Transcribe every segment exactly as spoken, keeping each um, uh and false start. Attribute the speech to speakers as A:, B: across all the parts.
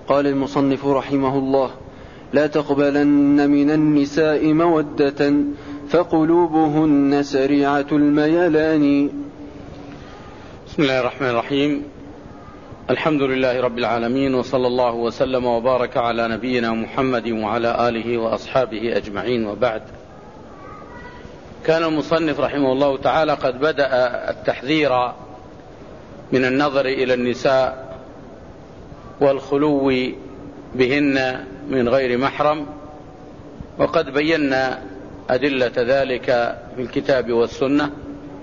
A: قال المصنف رحمه الله: لا تقبلن من النساء مودة فقلوبهن سريعة الميلان.
B: بسم الله الرحمن الرحيم. الحمد لله رب العالمين، وصلى الله وسلم وبارك على نبينا محمد وعلى آله وأصحابه أجمعين، وبعد. كان المصنف رحمه الله تعالى قد بدأ التحذير من النظر إلى النساء والخلو بهن من غير محرم، وقد بينا أدلة ذلك في الكتاب والسنة،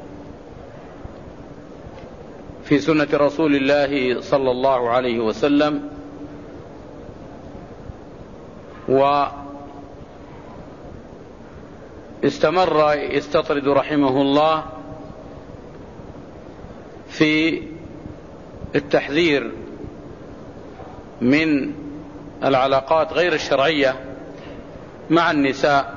B: في سنة رسول الله صلى الله عليه وسلم. واستمر يستطرد رحمه الله في التحذير من العلاقات غير الشرعية مع النساء،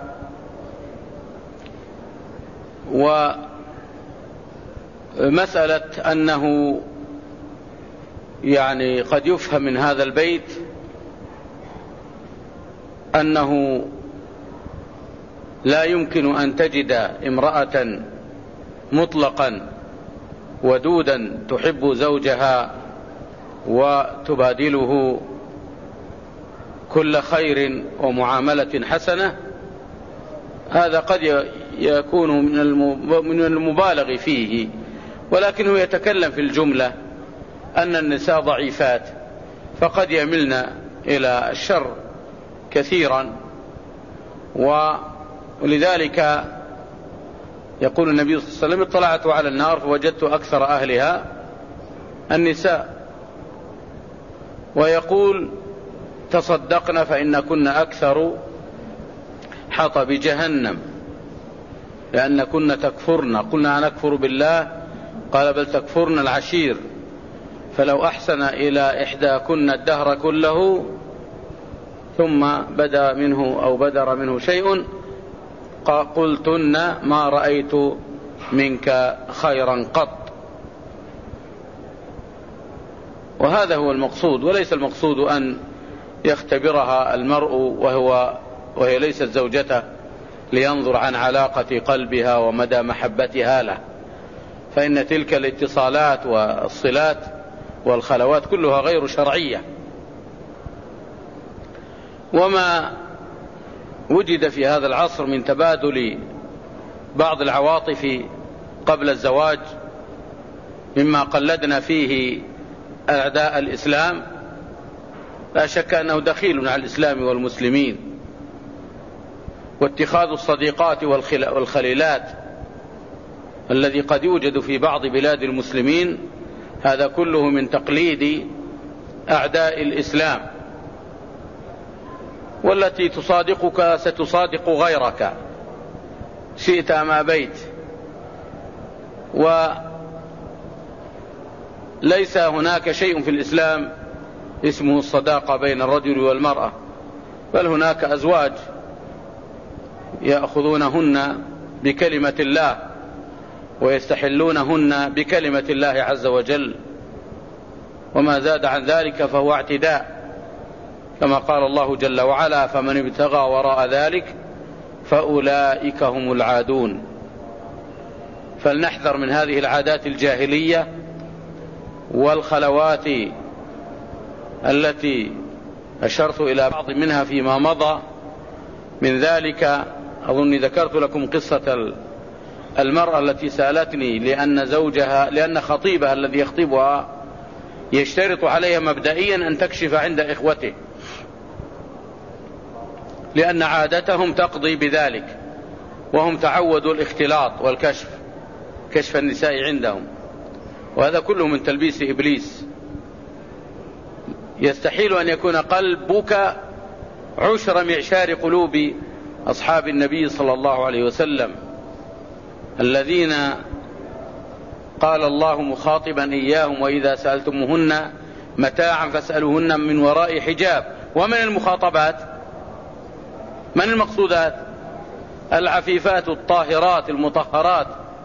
B: ومسألة أنه يعني قد يفهم من هذا البيت أنه لا يمكن أن تجد امرأة مطلقا ودودا تحب زوجها وتبادله كل خير ومعاملة حسنة. هذا قد يكون من المبالغ فيه، ولكنه يتكلم في الجملة أن النساء ضعيفات، فقد يملن إلى الشر كثيرا. ولذلك يقول النبي صلى الله عليه وسلم: اطلعت على النار فوجدت أكثر أهلها النساء. ويقول: تصدقنا فإن كنا أكثر حطب جهنم لأن كنا تكفرن. قلنا نكفر بالله، قال: بل تكفرن العشير، فلو أحسن إلى إحداكن الدهر كله ثم بدا منه أو بدر منه شيء قلتن ما رأيت منك خيرا قط. وهذا هو المقصود، وليس المقصود أن يختبرها المرء وهو وهي ليست زوجته لينظر عن علاقة قلبها ومدى محبتها له، فإن تلك الاتصالات والصلات والخلوات كلها غير شرعية. وما وجد في هذا العصر من تبادل بعض العواطف قبل الزواج مما قلدنا فيه أعداء الإسلام لا شك أنه دخيل على الإسلام والمسلمين. واتخاذ الصديقات والخليلات الذي قد يوجد في بعض بلاد المسلمين، هذا كله من تقليد أعداء الإسلام. والتي تصادقك ستصادق غيرك شئت أم أبيت. وليس هناك شيء في الإسلام اسمه الصداقة بين الرجل والمرأة، بل هناك أزواج يأخذونهن بكلمة الله ويستحلونهن بكلمة الله عز وجل، وما زاد عن ذلك فهو اعتداء، كما قال الله جل وعلا: فمن ابتغى وراء ذلك فأولئك هم العادون. فلنحذر من هذه العادات الجاهلية والخلوات التي أشرت إلى بعض منها فيما مضى. من ذلك أظني ذكرت لكم قصة المرأة التي سألتني لأن زوجها لأن خطيبها الذي يخطبها يشترط عليها مبدئيا أن تكشف عند إخوته، لأن عادتهم تقضي بذلك، وهم تعودوا الاختلاط والكشف، كشف النساء عندهم، وهذا كله من تلبيس إبليس. يستحيل أن يكون قلبك عشر معشار قلوب أصحاب النبي صلى الله عليه وسلم، الذين قال الله مخاطبا إياهم: وإذا سألتموهن متاعا فاسألوهن من وراء حجاب. ومن المخاطبات من المقصودات؟ العفيفات الطاهرات المطهرات،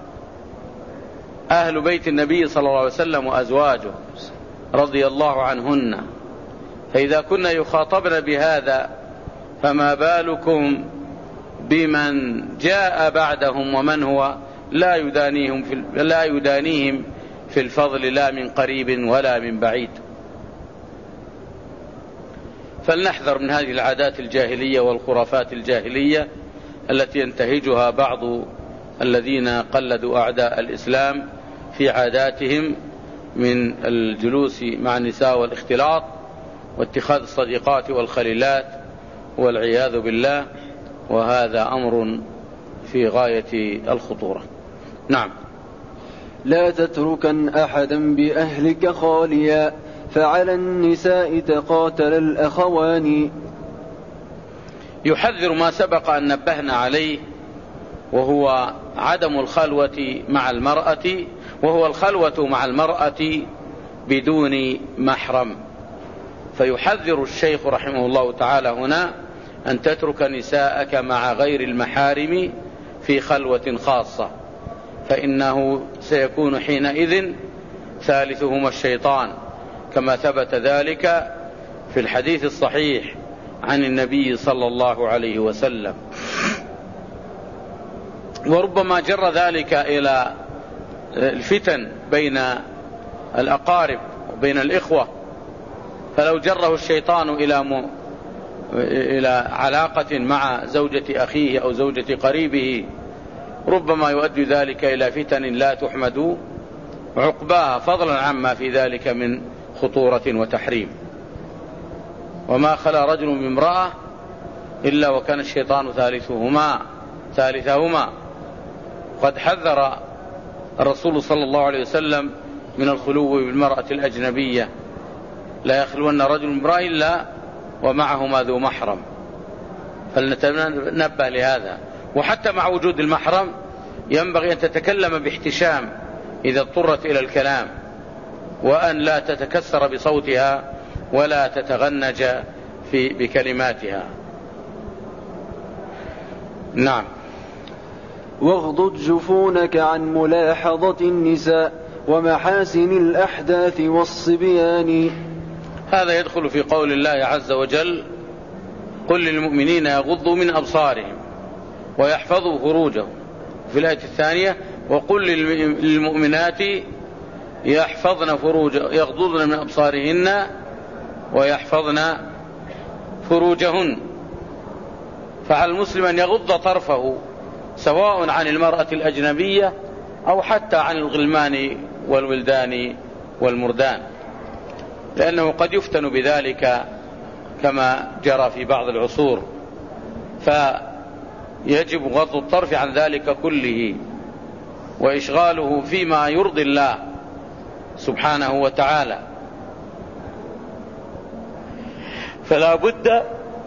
B: أهل بيت النبي صلى الله عليه وسلم وأزواجه رضي الله عنهن. فإذا كنا يخاطبن بهذا فما بالكم بمن جاء بعدهم ومن هو لا يدانيهم في لا يدانيهم في الفضل لا من قريب ولا من بعيد. فلنحذر من هذه العادات الجاهلية والخرافات الجاهلية التي ينتهجها بعض الذين قلدوا أعداء الإسلام في عاداتهم من الجلوس مع النساء والاختلاط واتخاذ الصديقات والخليلات والعياذ بالله، وهذا أمر في غاية الخطورة. نعم.
A: لا تتركن أحدا بأهلك خاليا فعلى النساء تقاتل الأخوان.
B: يحذر ما سبق أن نبهنا عليه، وهو عدم الخلوة مع المرأة، وهو الخلوة مع المرأة بدون محرم. فيحذر الشيخ رحمه الله تعالى هنا أن تترك نساءك مع غير المحارم في خلوة خاصة، فإنه سيكون حينئذ ثالثهما الشيطان، كما ثبت ذلك في الحديث الصحيح عن النبي صلى الله عليه وسلم. وربما جر ذلك إلى الفتن بين الأقارب وبين الإخوة، فلو جره الشيطان إلى م... إلى علاقة مع زوجة أخيه أو زوجة قريبه ربما يؤدي ذلك إلى فتن لا تحمد عقباها، فضلا عما في ذلك من خطورة وتحريم. وما خلا رجل بامرأة إلا وكان الشيطان ثالثهما ثالثهما قد حذر الرسول صلى الله عليه وسلم من الخلو بالمرأة الأجنبية، لا يخلون رجل بامرأة إلا ومعهما ذو محرم، فلنتنبه لهذا. وحتى مع وجود المحرم ينبغي أن تتكلم باحتشام إذا اضطرت إلى الكلام، وأن لا تتكسر بصوتها ولا تتغنج في بكلماتها. نعم.
A: واغضض جفونك عن ملاحظة النساء ومحاسن الأحداث والصبيان.
B: هذا يدخل في قول الله عز وجل: قل للمؤمنين يغضوا من أبصارهم ويحفظوا فروجهم. في الآية الثانية: وقل للمؤمنات يحفظن فروج يغضضن من أبصارهن ويحفظن فروجهن. فعلى المسلم أن يغض طرفه سواء عن المرأة الأجنبية أو حتى عن الغلمان والولدان والمردان، لأنه قد يفتن بذلك كما جرى في بعض العصور، فيجب غض الطرف عن ذلك كله وإشغاله فيما يرضي الله سبحانه وتعالى. فلا بد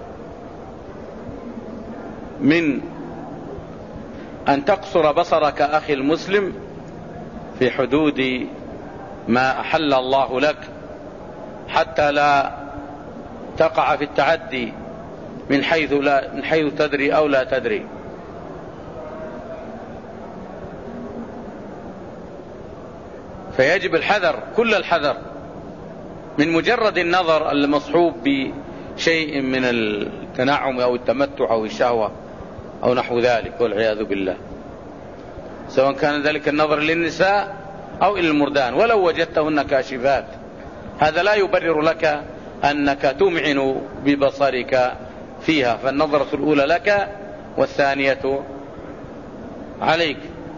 B: من أن تقصر بصرك أخي المسلم في حدود ما أحل الله لك، حتى لا تقع في التعدي من حيث لا من حيث تدري أو لا تدري. فيجب الحذر، كل الحذر، من مجرد النظر المصحوب بشيء من التنعم أو التمتع أو الشهوة أو نحو ذلك والعياذ بالله، سواء كان ذلك النظر للنساء أو إلى المردان ولو وجدتهن كاشفات. هذا لا يبرر لك أنك تمعن ببصرك فيها، فالنظرة الأولى لك والثانية عليك.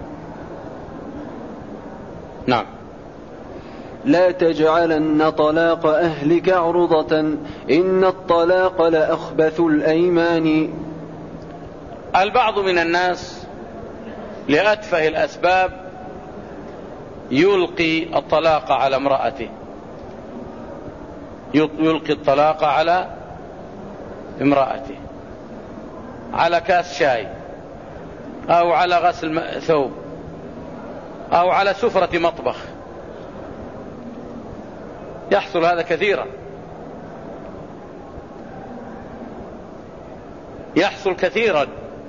B: نعم.
A: لا تجعلن طلاق أهلك عرضة إن الطلاق لأخبث الأيمان.
B: البعض من الناس لأتفه الأسباب يلقي الطلاق على امرأته، يلقي الطلاق على امرأته، على كاس شاي أو على غسل ثوب أو على سفرة مطبخ. يحصل هذا كثيرا، يحصل كثيرا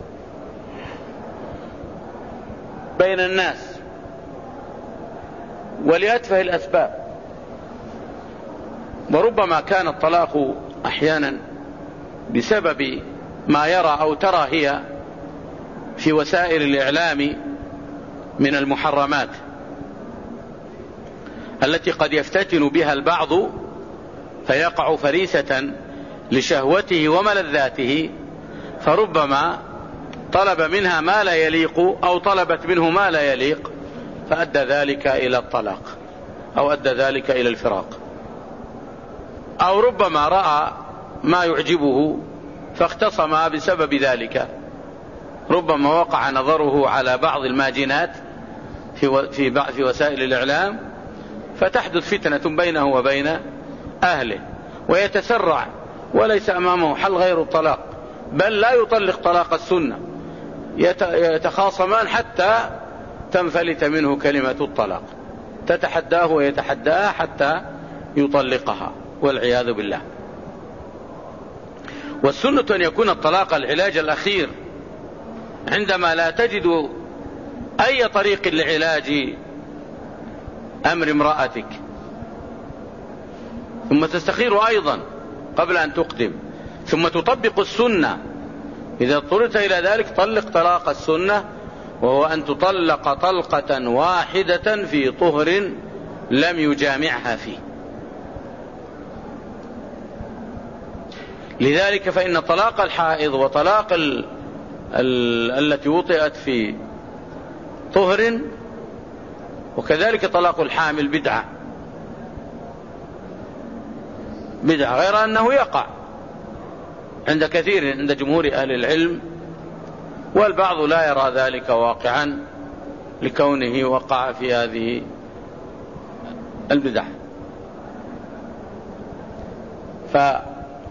B: بين الناس ولأتفه الأسباب. وربما كان الطلاق أحيانا بسبب ما يرى أو ترى هي في وسائل الإعلام من المحرمات التي قد يفتتن بها البعض فيقع فريسة لشهوته وملذاته، فربما طلب منها ما لا يليق أو طلبت منه ما لا يليق، فأدى ذلك إلى الطلاق أو أدى ذلك إلى الفراق. أو ربما رأى ما يعجبه فاختصم بسبب ذلك، ربما وقع نظره على بعض الماجنات في في وسائل الإعلام فتحدث فتنة بينه وبين أهله ويتسرع وليس أمامه حل غير الطلاق، بل لا يطلق طلاق السنة، يتخاصمان حتى تنفلت منه كلمة الطلاق، تتحداه ويتحداها حتى يطلقها والعياذ بالله. والسنة أن يكون الطلاق العلاج الأخير عندما لا تجد أي طريق لعلاج أمر امرأتك، ثم تستخير أيضا قبل أن تقدم، ثم تطبق السنة. إذا اضطررت إلى ذلك طلق طلاق السنة، وهو أن تطلق طلقة واحدة في طهر لم يجامعها فيه. لذلك فإن طلاق الحائض وطلاق ال... ال... التي وطئت في طهر وكذلك طلاق الحامل بدعة بدعة، غير أنه يقع عند كثير عند جمهور أهل العلم، والبعض لا يرى ذلك واقعا لكونه وقع في هذه البدع. فلا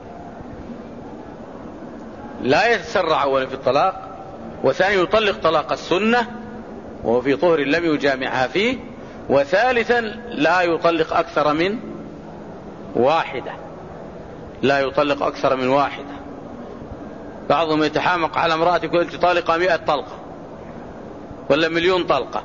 B: يتسرع أولا في الطلاق، وثانيا يطلق طلاق السنة وهو في طهر لم يجامعها فيه، وثالثا لا يطلق أكثر من واحدة، لا يطلق أكثر من واحدة. بعضهم يتحامق على امرأة يقول أنت طالقة مئة طلقة ولا مليون طلقة،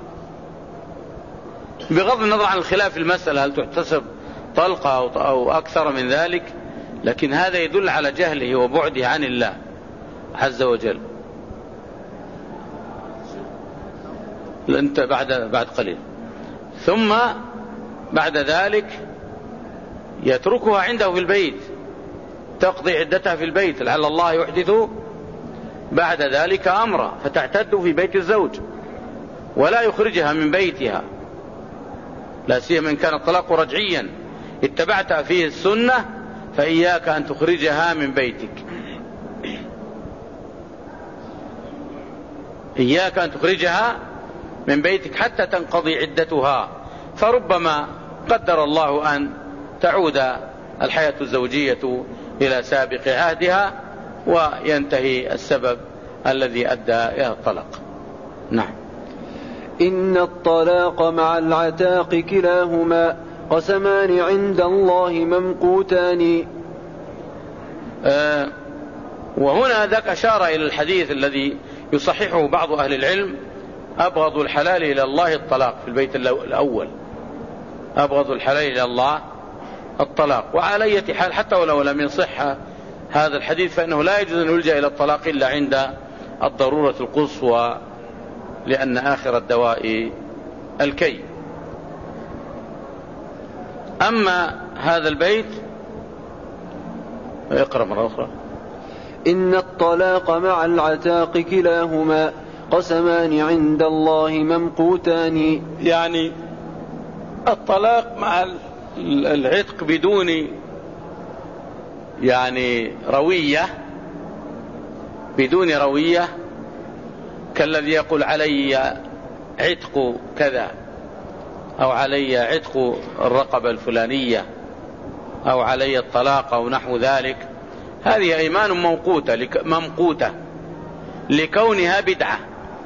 B: بغض النظر عن الخلاف في المسألة هل تحتسب طلقة أو أكثر من ذلك، لكن هذا يدل على جهله وبعده عن الله عز وجل. أنت بعد بعد قليل ثم بعد ذلك يتركها عنده في البيت تقضي عدتها في البيت، لعل الله يحدث بعد ذلك أمرا فتعتد في بيت الزوج ولا يخرجها من بيتها، لا سيما إن كان الطلاق رجعيا اتبعت فيه السنة، فإياك أن تخرجها من بيتك، إياك أن تخرجها من بيتك حتى تنقضي عدتها، فربما قدر الله أن تعود الحياة الزوجية إلى سابق عهدها وينتهي السبب الذي أدى إلى الطلاق. نعم.
A: إن الطلاق مع العتاق كلاهما قسمان عند الله ممقوتان.
B: آه وهنا ذاك أشار إلى الحديث الذي يصححه بعض أهل العلم: أبغض الحلال إلى الله الطلاق. في البيت الأول أبغض الحلال إلى الله الطلاق. وعلى أي حال حتى ولو لم يصح هذا الحديث فإنه لا يجوز أن يلجأ إلى الطلاق إلا عند الضرورة القصوى، لأن آخر الدواء الكي. أما هذا البيت اقرأ مرة أخرى:
A: إن الطلاق مع العتاق كلاهما قسمان عند الله ممقوتان.
B: يعني الطلاق مع العتق بدون يعني روية، بدون روية، كالذي يقول علي عتق كذا أو علي عتق الرقبة الفلانية أو علي الطلاق أو نحو ذلك، هذه أيمان موقوتة ممقوتة لكونها بدعة.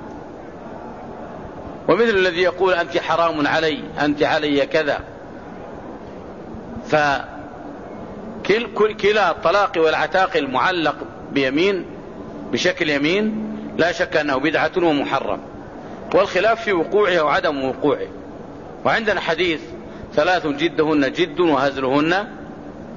B: ومثل الذي يقول أنت حرام علي، أنت علي كذا، فكلا الطلاق والعتاق المعلق بيمين بشكل يمين لا شك أنه بدعة ومحرم، والخلاف في وقوعه وعدم وقوعه. وعندنا حديث: ثلاث جدهن جد وهزلهن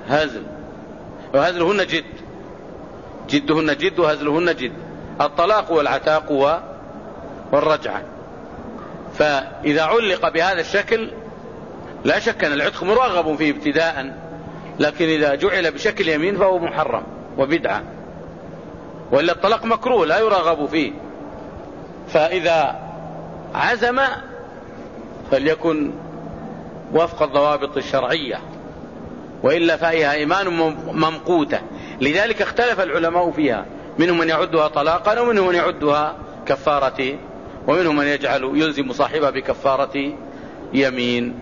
B: هزل، وهزلهن جد، جدهن جد وهزلهن جد. الطلاق والعتاق والرجعة. فإذا علق بهذا الشكل لا شك أن العتق مرغب فيه ابتداء، لكن إذا جعل بشكل يمين فهو محرم وبدعة، وإلا الطلاق مكروه لا يرغب فيه. فإذا عزم فليكن وفق الضوابط الشرعية، وإلا فهي أيمان ممقوتة. لذلك اختلف العلماء فيها، منهم من يعدها طلاقا ومنهم من يعدها كفارة، ومنهم من يجعل يلزم صاحبها بكفارة يمين.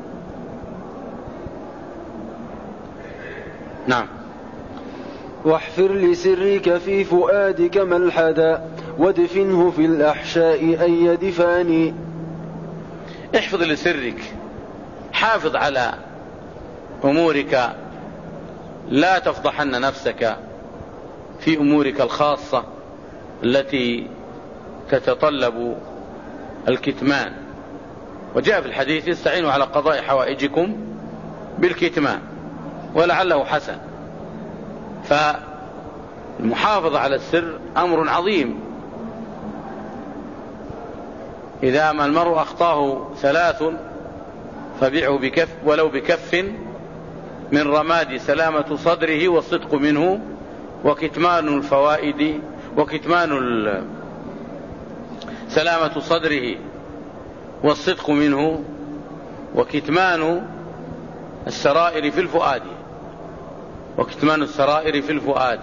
B: نعم.
A: واحفر لسرك في فؤادك ملحدا وادفنه في الأحشاء أي دفاني.
B: احفظ لسرك، حافظ على أمورك، لا تفضحن نفسك في أمورك الخاصة التي تتطلب الكتمان. وجاء في الحديث: استعينوا على قضاء حوائجكم بالكتمان، ولعله حسن. فالمحافظة على السر أمر عظيم. إذا ما المرء أخطاه ثلاث فبيعه بكف ولو بكف من رماد: سلامة صدره والصدق منه، وكتمان الفوائد، وكتمان سلامة صدره والصدق منه، وكتمان السرائر في الفؤاد، وكتمان السرائر في الفؤاد.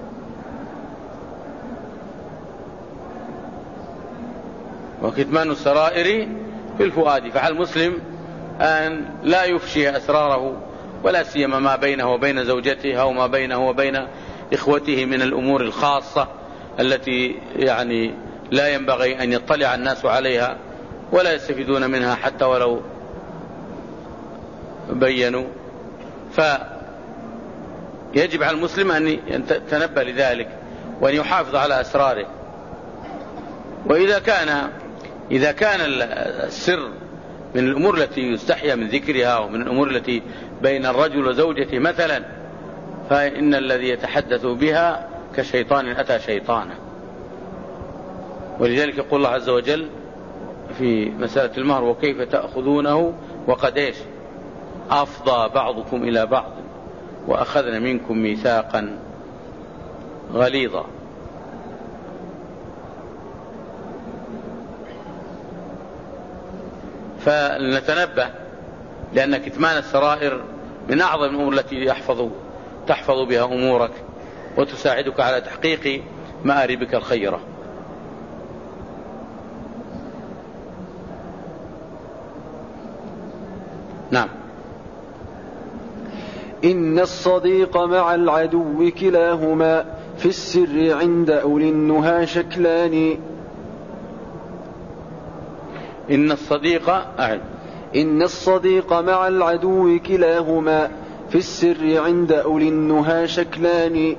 B: وكتمان السرائر في الفؤاد. فعلى المسلم أن لا يفشي أسراره، ولا سيما ما بينه وبين زوجته أو ما بينه وبين إخوته من الأمور الخاصة التي يعني لا ينبغي أن يطلع الناس عليها ولا يستفيدون منها حتى ولو بينوا. فيجب على المسلم أن يتنبه لذلك وأن يحافظ على أسراره. وإذا كان إذا كان السر من الأمور التي يستحيا من ذكرها ومن الأمور التي بين الرجل وزوجته مثلا، فإن الذي يتحدث بها كشيطان أتى شيطانا. ولذلك يقول الله عز وجل في مسألة المهر: وكيف تأخذونه وقد إيش أفضى بعضكم إلى بعض وأخذنا منكم ميثاقا غليظا. فلنتنبه، لأن كتمان السرائر من أعظم الأمور التي يحفظ تحفظ بها أمورك وتساعدك على تحقيق مآربك الخيرة. نعم.
A: إن الصديق مع العدو كلاهما في السر عند أولي النهى شكلان.
B: إن الصديق أعد
A: إن الصديق مع العدو كلاهما في السر عند أولي النهى شكلان.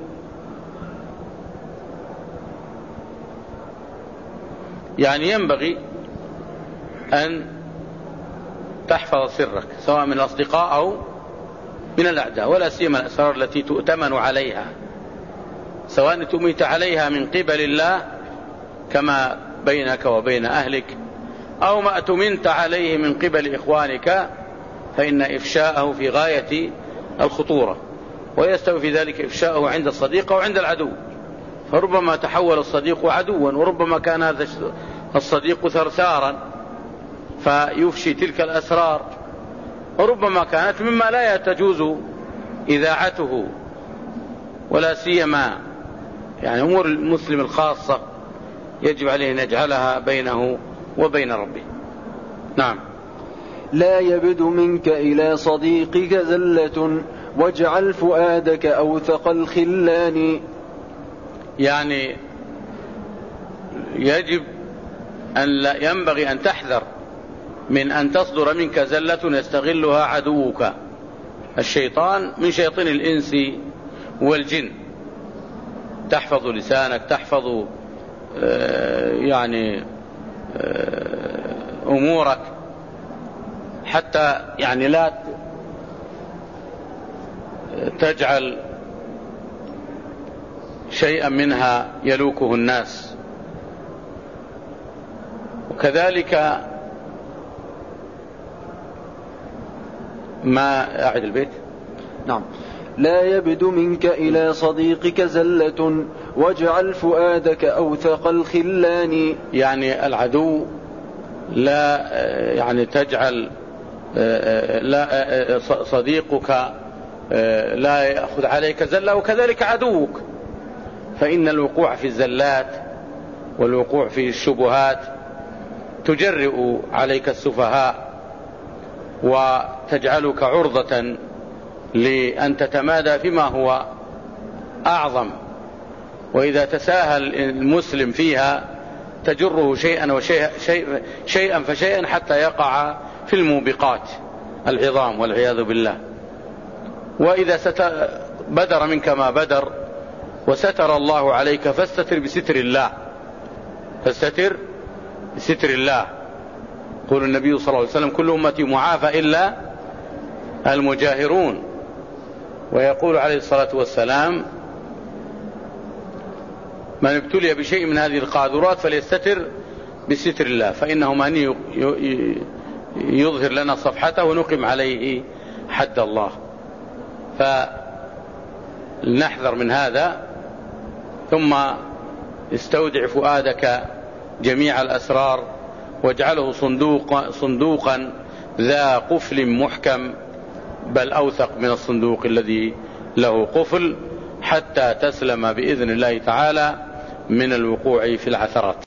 B: يعني ينبغي أن تحفظ سرك سواء من الأصدقاء أو من الأعداء، ولا سيما الأسرار التي تؤتمن عليها، سواء تؤمنت عليها من قبل الله كما بينك وبين أهلك، أو ما أتمنت عليه من قبل إخوانك، فإن إفشاءه في غاية الخطورة. ويستوي في ذلك إفشاءه عند الصديق وعند العدو. فربما تحول الصديق عدوا، وربما كان هذا الصديق ثرثارا فيفشي تلك الأسرار، وربما كانت مما لا تجوز إذاعته، ولا سيما يعني أمور المسلم الخاصة يجب عليه أن يجعلها بينه وبين ربه. نعم.
A: لا يبد منك إلى صديقك زلة واجعل فؤادك أوثق الخلان.
B: يعني يجب أن لا ينبغي أن تحذر من أن تصدر منك زلة يستغلها عدوك الشيطان من شياطين الإنس والجن. تحفظ لسانك، تحفظ يعني أمورك، حتى يعني لا تجعل شيئا منها يلوكه الناس. وكذلك ما أعد البيت.
A: نعم. لا يبد منك إلى صديقك زلة واجعل فؤادك أوثق الخلان.
B: يعني العدو لا يعني تجعل لا صديقك لا يأخذ عليك زلة، وكذلك عدوك، فإن الوقوع في الزلات والوقوع في الشبهات تجرئ عليك السفهاء وتجعلك عرضة لأن تتمادى فيما هو أعظم، وإذا تساهل المسلم فيها تجره شيئا وشيئا شيء شيئا فشيئا حتى يقع في الموبقات العظام والعياذ بالله. وإذا بدر منك ما بدر وستر الله عليك فاستتر بستر الله، فاستتر بستر الله. يقول النبي صلى الله عليه وسلم: كل أمتي معافى إلا المجاهرون. ويقول عليه الصلاة والسلام: من ابتلي بشيء من هذه القاذورات فليستتر بستر الله، فإنه من يظهر لنا صفحته ونقم عليه حد الله. فلنحذر من هذا. ثم استودع فؤادك جميع الأسرار واجعله صندوق صندوقا ذا قفل محكم، بل أوثق من الصندوق الذي له قفل، حتى تسلم بإذن الله تعالى من الوقوع في العثرات.